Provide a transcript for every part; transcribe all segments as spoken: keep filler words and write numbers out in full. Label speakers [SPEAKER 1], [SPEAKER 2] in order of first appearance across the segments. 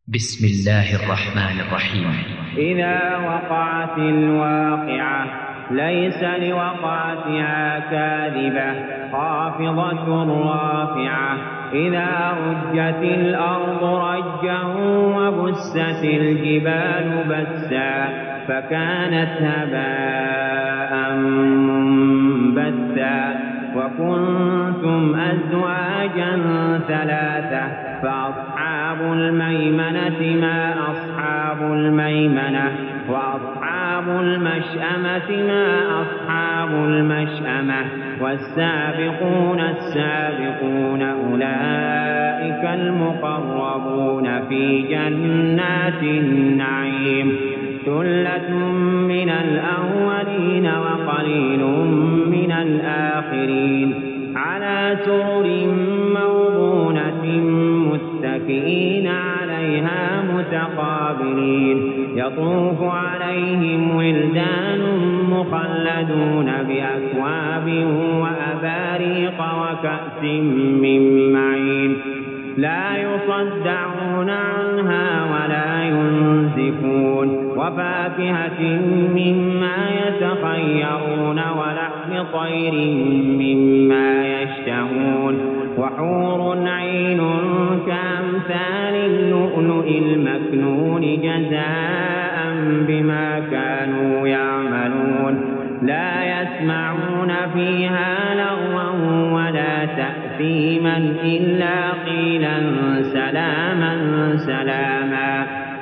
[SPEAKER 1] بسم الله الرحمن الرحيم.
[SPEAKER 2] إذا وقعت الواقعة ليس لوقعتها كاذبة خافضة رافعة إذا رجت الأرض رجا وبست الجبال بسا فكانت هباء منبثا وكنتم أزواجا ثلاثة فأصحاب الميمنة ما أصحاب الميمنة وأصحاب المشأمة ما أصحاب المشأمة والسابقون السابقون أولئك المقربون في جنات النعيم ثلة من الأولين وقليل من الآخرين على سرر موضونة متكئين عليها متقابلين يطوف عليهم ولدان مخلدون بأكواب وأباريق وكأس من معين لا يصدعون عنها ولا ينزفون وفاكهة مما يتخيرون ولحم طير مما يشتهون وحور عين كأمثال اللؤلؤ المكنون جزاء بما كانوا يعملون لا يسمعون فيها لغوا ولا تأثيما إلا قيلا سلاما سلاما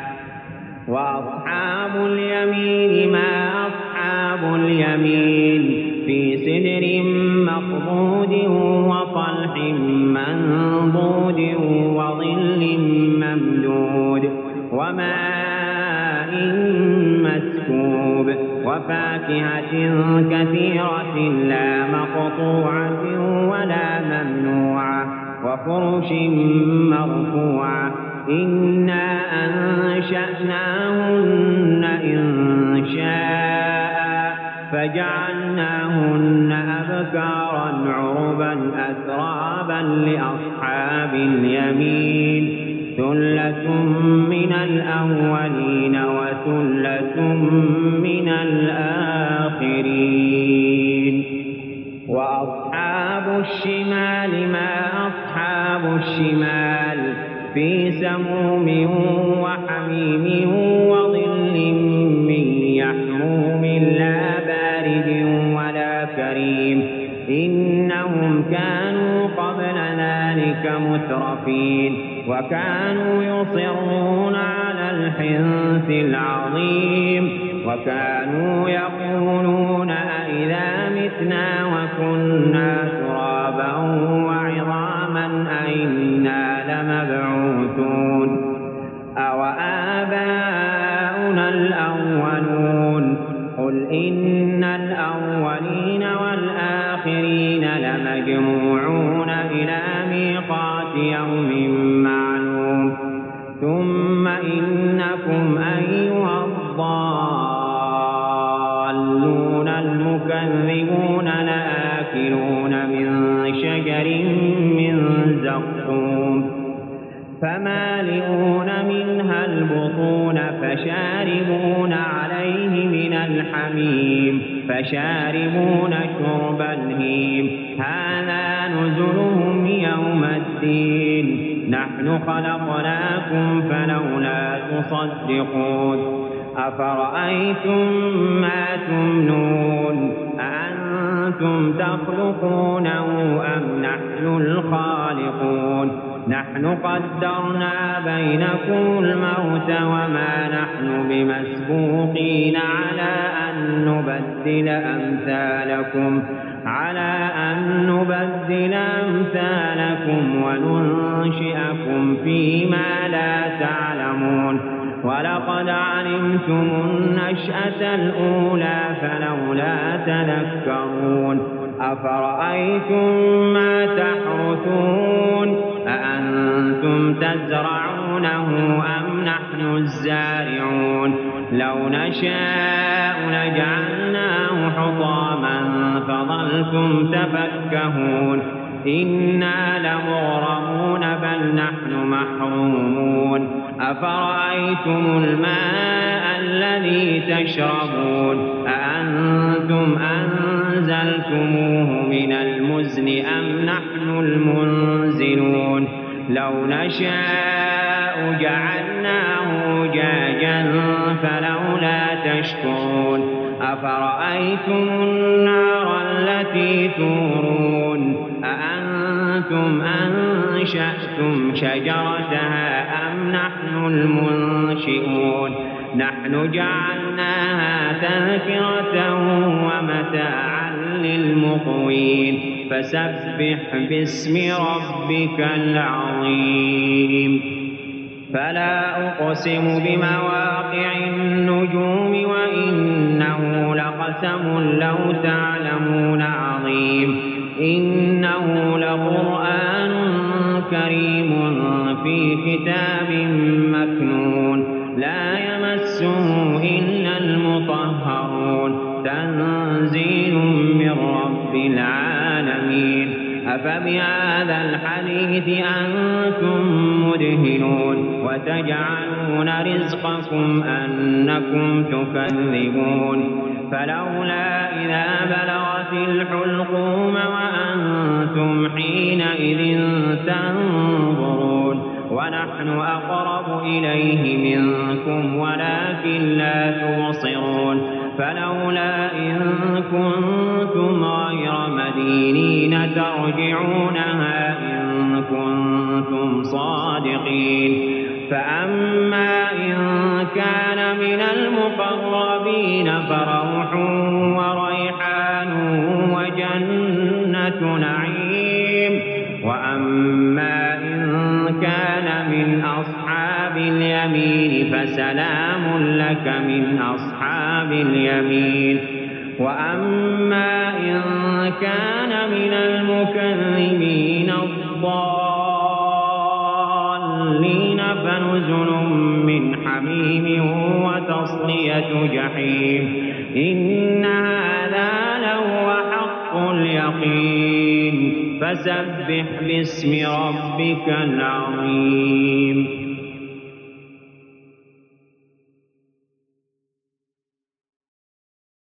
[SPEAKER 2] وأصحاب اليمين ما أصحاب اليمين في سدر مخضود وطلح منضود وظل ممدود وماء مسكوب وفاكهة كثيرة لا مقطوعة ولا ممنوعة وفرش مرفوعة إنا أنشأناهن إنشاء فجعلناهن أبكارا عربا أترابا لأصحاب اليمين ثلة من الأولين وثلة من الآخرين وأصحاب الشمال ما أصحاب الشمال في سموم وحميم وظل من يحموم لا بارد ولا كريم إنهم كانوا قبل ذلك مترفين وكانوا يصرون على الحنث العظيم وكانوا يقولون أئذا متنا وكنا ترابا وعظاما أئنا لمبعوثون أوآباؤنا الأولون قل إن الأولين والآخرين لمجموعون إلى ميقات يوم معلوم ثم إنكم أيها الضالون المكذبون لآكلون من شجر من زقوم فمالئون منها البطون فشاربون عليه من الحميم فشاربون شرب الهيم هذا نزلهم يوم الدين نحن خلقناكم فلولا تصدقون أفرأيتم ما تمنون أأنتم تخلقونه أم نحن الخالقون نحن قدرنا بينكم الموت وما نحن بمسبوقين على أن نبدل أمثالكم على أن نبدل أمثالكم وننشئكم فيما لا تعلمون ولقد علمتم النشأة الأولى فلولا تذكرون أفرأيتم ما تحرثون أأنتم تزرعونه أم نحن الزارعون لو نشاء لجعلناه حطاما فظلتم تفكهون إنا لمغرمون بل نحن محرومون أفرأيتم الماء الذي تشربون أأنتم أنزلتموه من المزن أم نحن المنزلون لو نشاء جعلناه أجاجا فلولا تشكرون أفرأيتم النار التي تورون أأنتم أنشأتم شجرتها أم نحن المنشئون نحن جعلناها تذكرة ومتاعا للمقوين فسبح باسم ربك العظيم فلا أقسم بمواقع النجوم وإنه لقسم لو تعلمون عظيم إنه لقرآن كريم في كتاب مكنون لا يمسه إلا المطهرون تنزيل من رب العالمين أفبهذا الحديث أنتم مدهنون وتجعلون رزقكم أنكم تكذبون فلولا إذا بلغت الحلقوم وأنتم حينئذ تنظرون ونحن أقرب إليه منكم ولكن لا تبصرون فلولا إن كنتم غير مدينين ترجعونها إن كنتم صادقين فأما إن كان من المقربين فروح وريحان وجنة نعيم وأما إن كان من أصحاب اليمين فسلام لك من أصحاب اليمين وأما إن كان من المكذبين الضالين فنزل من حميم وتصلية جحيم إن هذا لهو حق اليقين فسبح باسم ربك العظيم